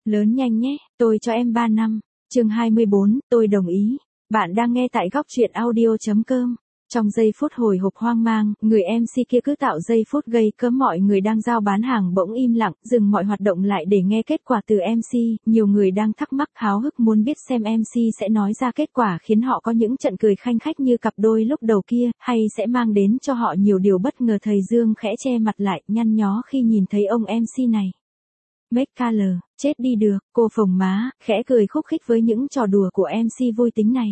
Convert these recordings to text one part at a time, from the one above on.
Lớn nhanh nhé, tôi cho em 3 năm. Chương 24, tôi đồng ý. Bạn đang nghe tại góc truyện audio.com. Trong giây phút hồi hộp hoang mang, người MC kia cứ tạo giây phút gây cẫm, mọi người đang giao bán hàng bỗng im lặng, dừng mọi hoạt động lại để nghe kết quả từ MC. Nhiều người đang thắc mắc háo hức muốn biết xem MC sẽ nói ra kết quả khiến họ có những trận cười khanh khách như cặp đôi lúc đầu kia, hay sẽ mang đến cho họ nhiều điều bất ngờ. Thầy Dương khẽ che mặt lại, nhăn nhó khi nhìn thấy ông MC này. Make color, chết đi được, cô phồng má, khẽ cười khúc khích với những trò đùa của MC vui tính này.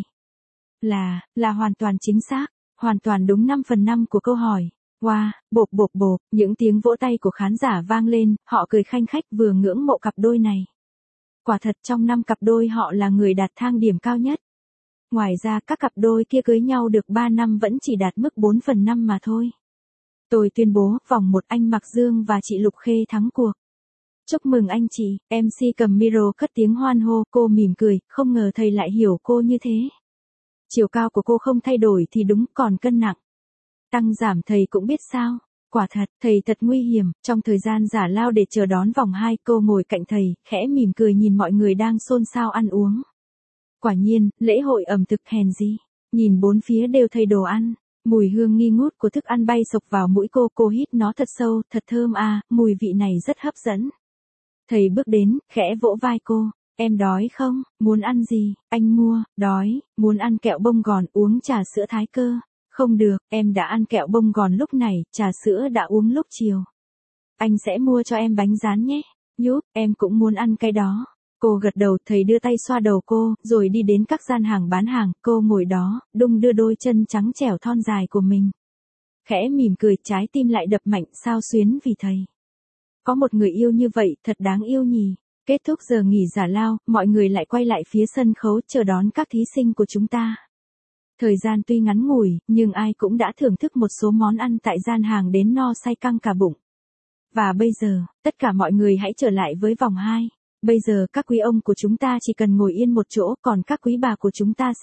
Là hoàn toàn chính xác, hoàn toàn đúng 5/5 của câu hỏi. Wow, bộp bộp bộp, những tiếng vỗ tay của khán giả vang lên, họ cười khanh khách vừa ngưỡng mộ cặp đôi này. Quả thật trong 5 cặp đôi họ là người đạt thang điểm cao nhất. Ngoài ra các cặp đôi kia cưới nhau được 3 năm vẫn chỉ đạt mức 4/5 mà thôi. Tôi tuyên bố vòng 1 anh Mạc Dương và chị Lục Khê thắng cuộc. Chúc mừng anh chị, MC cầm micro cất tiếng hoan hô, cô mỉm cười, không ngờ thầy lại hiểu cô như thế. Chiều cao của cô không thay đổi thì đúng, còn cân nặng tăng giảm thầy cũng biết sao. Quả thật, thầy thật nguy hiểm. Trong thời gian giả lao để chờ đón vòng 2, cô ngồi cạnh thầy, khẽ mỉm cười nhìn mọi người đang xôn xao ăn uống. Quả nhiên, lễ hội ẩm thực hèn gì. Nhìn bốn phía đều thấy đồ ăn. Mùi hương nghi ngút của thức ăn bay sộc vào mũi cô hít nó thật sâu, thật thơm à, mùi vị này rất hấp dẫn. Thầy bước đến, khẽ vỗ vai cô. Em đói không? Muốn ăn gì? Anh mua. Đói, muốn ăn kẹo bông gòn, uống trà sữa Thái Cơ. Không được, em đã ăn kẹo bông gòn lúc này, trà sữa đã uống lúc chiều. Anh sẽ mua cho em bánh rán nhé. Nhúp, em cũng muốn ăn cái đó. Cô gật đầu, thầy đưa tay xoa đầu cô, rồi đi đến các gian hàng bán hàng. Cô ngồi đó, đung đưa đôi chân trắng trẻo thon dài của mình. Khẽ mỉm cười, trái tim lại đập mạnh, xao xuyến vì thầy. Có một người yêu như vậy, thật đáng yêu nhỉ. Kết thúc giờ nghỉ giải lao, mọi người lại quay lại phía sân khấu chờ đón các thí sinh của chúng ta. Thời gian tuy ngắn ngủi, nhưng ai cũng đã thưởng thức một số món ăn tại gian hàng đến no say căng cả bụng. Và bây giờ, tất cả mọi người hãy trở lại với vòng 2. Bây giờ các quý ông của chúng ta chỉ cần ngồi yên một chỗ, còn các quý bà của chúng ta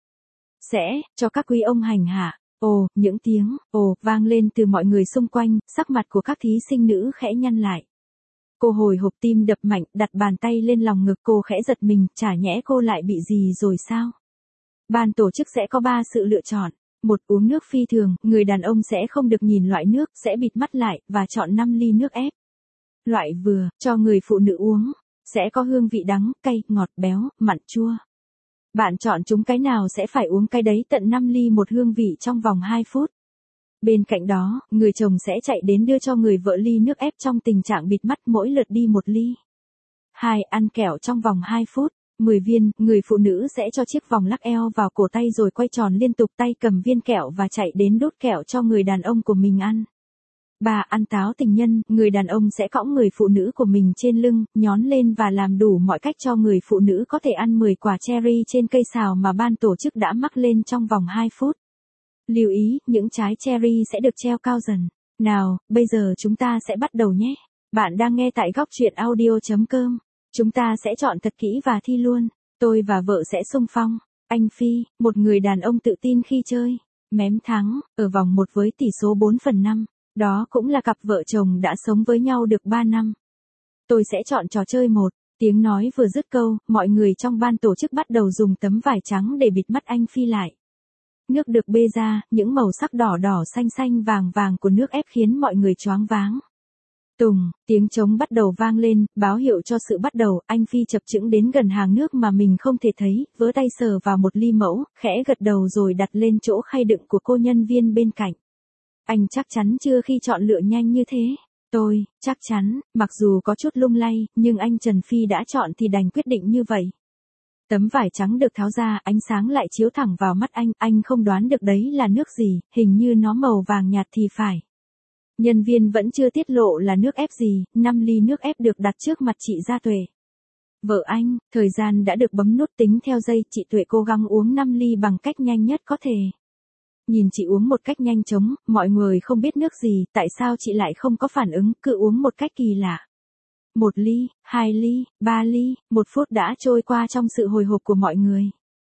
sẽ cho các quý ông hành hạ. Ồ, những tiếng ồ vang lên từ mọi người xung quanh, sắc mặt của các thí sinh nữ khẽ nhăn lại. Cô hồi hộp, tim đập mạnh, đặt bàn tay lên lòng ngực, cô khẽ giật mình, chả nhẽ cô lại bị gì rồi sao? Ban tổ chức sẽ có 3 sự lựa chọn. 1. Uống nước phi thường, người đàn ông sẽ không được nhìn loại nước, sẽ bịt mắt lại, và chọn 5 ly nước ép. Loại vừa, cho người phụ nữ uống, sẽ có hương vị đắng, cay, ngọt, béo, mặn, chua. Bạn chọn chúng cái nào sẽ phải uống cái đấy, tận 5 ly một hương vị trong vòng 2 phút. Bên cạnh đó, người chồng sẽ chạy đến đưa cho người vợ ly nước ép trong tình trạng bịt mắt, mỗi lượt đi 1 ly. 2. Ăn kẹo trong vòng 2 phút. 10 viên, người phụ nữ sẽ cho chiếc vòng lắc eo vào cổ tay rồi quay tròn liên tục, tay cầm viên kẹo và chạy đến đút kẹo cho người đàn ông của mình ăn. 3. Ăn táo tình nhân, người đàn ông sẽ cõng người phụ nữ của mình trên lưng, nhón lên và làm đủ mọi cách cho người phụ nữ có thể ăn 10 quả cherry trên cây sào mà ban tổ chức đã mắc lên trong vòng 2 phút. Lưu ý, những trái cherry sẽ được treo cao dần. Nào, bây giờ chúng ta sẽ bắt đầu nhé. Bạn đang nghe tại góc truyện audio.com. Chúng ta sẽ chọn thật kỹ và thi luôn. Tôi và vợ sẽ xung phong. Anh Phi, một người đàn ông tự tin khi chơi. Mém thắng, ở vòng 1 với tỷ số 4/5. Đó cũng là cặp vợ chồng đã sống với nhau được 3 năm. Tôi sẽ chọn trò chơi 1. Tiếng nói vừa dứt câu, mọi người trong ban tổ chức bắt đầu dùng tấm vải trắng để bịt mắt anh Phi lại. Nước được bê ra, những màu sắc đỏ đỏ xanh xanh vàng vàng của nước ép khiến mọi người choáng váng. Tùng, tiếng trống bắt đầu vang lên, báo hiệu cho sự bắt đầu. Anh Phi chập chững đến gần hàng nước mà mình không thể thấy, vớ tay sờ vào một ly mẫu, khẽ gật đầu rồi đặt lên chỗ khay đựng của cô nhân viên bên cạnh. Anh chắc chắn chưa khi chọn lựa nhanh như thế? Tôi, chắc chắn, mặc dù có chút lung lay, nhưng anh Trần Phi đã chọn thì đành quyết định như vậy. Tấm vải trắng được tháo ra, ánh sáng lại chiếu thẳng vào mắt anh không đoán được đấy là nước gì, hình như nó màu vàng nhạt thì phải. Nhân viên vẫn chưa tiết lộ là nước ép gì, 5 ly nước ép được đặt trước mặt chị Gia Tuệ. Vợ anh, thời gian đã được bấm nút tính theo giây, chị Tuệ cố gắng uống 5 ly bằng cách nhanh nhất có thể. Nhìn chị uống một cách nhanh chóng, mọi người không biết nước gì, tại sao chị lại không có phản ứng, cứ uống một cách kỳ lạ. 1 ly, 2 ly, 3 ly, 1 phút đã trôi qua trong sự hồi hộp của mọi người.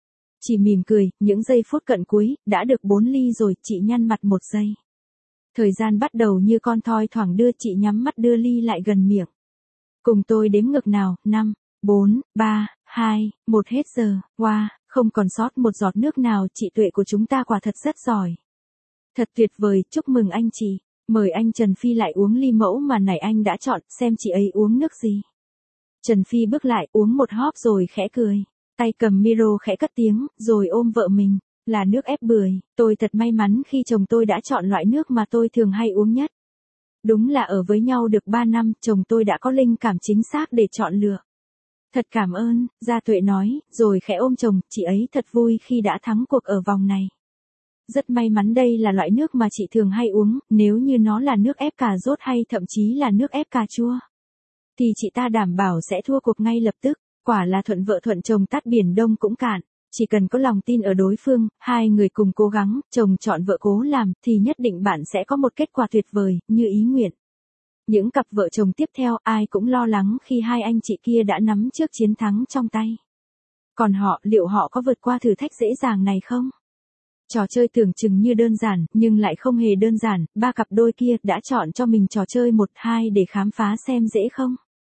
Chị mỉm cười, những giây phút cận cuối, đã được 4 ly rồi, chị nhăn mặt 1 giây. Thời gian bắt đầu như con thoi thoảng đưa, chị nhắm mắt đưa ly lại gần miệng. Cùng tôi đếm ngược nào, 5, 4, 3, 2, 1 hết giờ, wow, không còn sót một giọt nước nào, chị Tuệ của chúng ta quả thật rất giỏi. Thật tuyệt vời, chúc mừng anh chị. Mời anh Trần Phi lại uống ly mẫu mà nãy anh đã chọn, xem chị ấy uống nước gì. Trần Phi bước lại uống một hóp rồi khẽ cười. Tay cầm micro khẽ cất tiếng, rồi ôm vợ mình. Là nước ép bưởi, tôi thật may mắn khi chồng tôi đã chọn loại nước mà tôi thường hay uống nhất. Đúng là ở với nhau được 3 năm, chồng tôi đã có linh cảm chính xác để chọn lựa. Thật cảm ơn, Gia Tuệ nói, rồi khẽ ôm chồng, chị ấy thật vui khi đã thắng cuộc ở vòng này. Rất may mắn đây là loại nước mà chị thường hay uống, nếu như nó là nước ép cà rốt hay thậm chí là nước ép cà chua, thì chị ta đảm bảo sẽ thua cuộc ngay lập tức. Quả là thuận vợ thuận chồng tát biển đông cũng cạn. Chỉ cần có lòng tin ở đối phương, hai người cùng cố gắng, chồng chọn vợ cố làm, thì nhất định bạn sẽ có một kết quả tuyệt vời, như ý nguyện. Những cặp vợ chồng tiếp theo, ai cũng lo lắng khi hai anh chị kia đã nắm trước chiến thắng trong tay. Còn họ, liệu họ có vượt qua thử thách dễ dàng này không? Trò chơi tưởng chừng như đơn giản, nhưng lại không hề đơn giản, ba cặp đôi kia đã chọn cho mình trò chơi 1-2 để khám phá xem dễ không?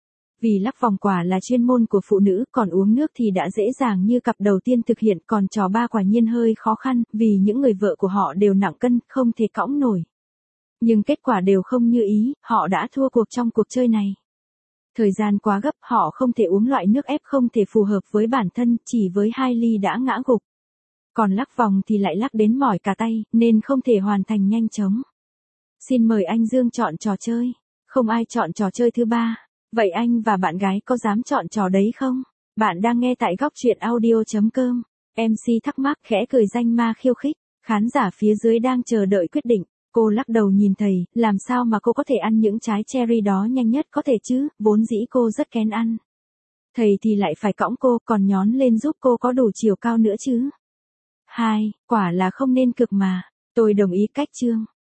Vì lắc vòng quả là chuyên môn của phụ nữ, còn uống nước thì đã dễ dàng như cặp đầu tiên thực hiện, còn trò ba quả nhiên hơi khó khăn, vì những người vợ của họ đều nặng cân, không thể cõng nổi. Nhưng kết quả đều không như ý, họ đã thua cuộc trong cuộc chơi này. Thời gian quá gấp, họ không thể uống loại nước ép không thể phù hợp với bản thân, chỉ với 2 ly đã ngã gục. Còn lắc vòng thì lại lắc đến mỏi cả tay, nên không thể hoàn thành nhanh chóng. Xin mời anh Dương chọn trò chơi. Không ai chọn trò chơi thứ 3. Vậy anh và bạn gái có dám chọn trò đấy không? Bạn đang nghe tại góc truyện audio.com. MC thắc mắc khẽ cười danh ma khiêu khích. Khán giả phía dưới đang chờ đợi quyết định. Cô lắc đầu nhìn thầy, làm sao mà cô có thể ăn những trái cherry đó nhanh nhất có thể chứ, vốn dĩ cô rất kén ăn. Thầy thì lại phải cõng cô, còn nhón lên giúp cô có đủ chiều cao nữa chứ. 2, quả là không nên cực mà. Tôi đồng ý cách Trương.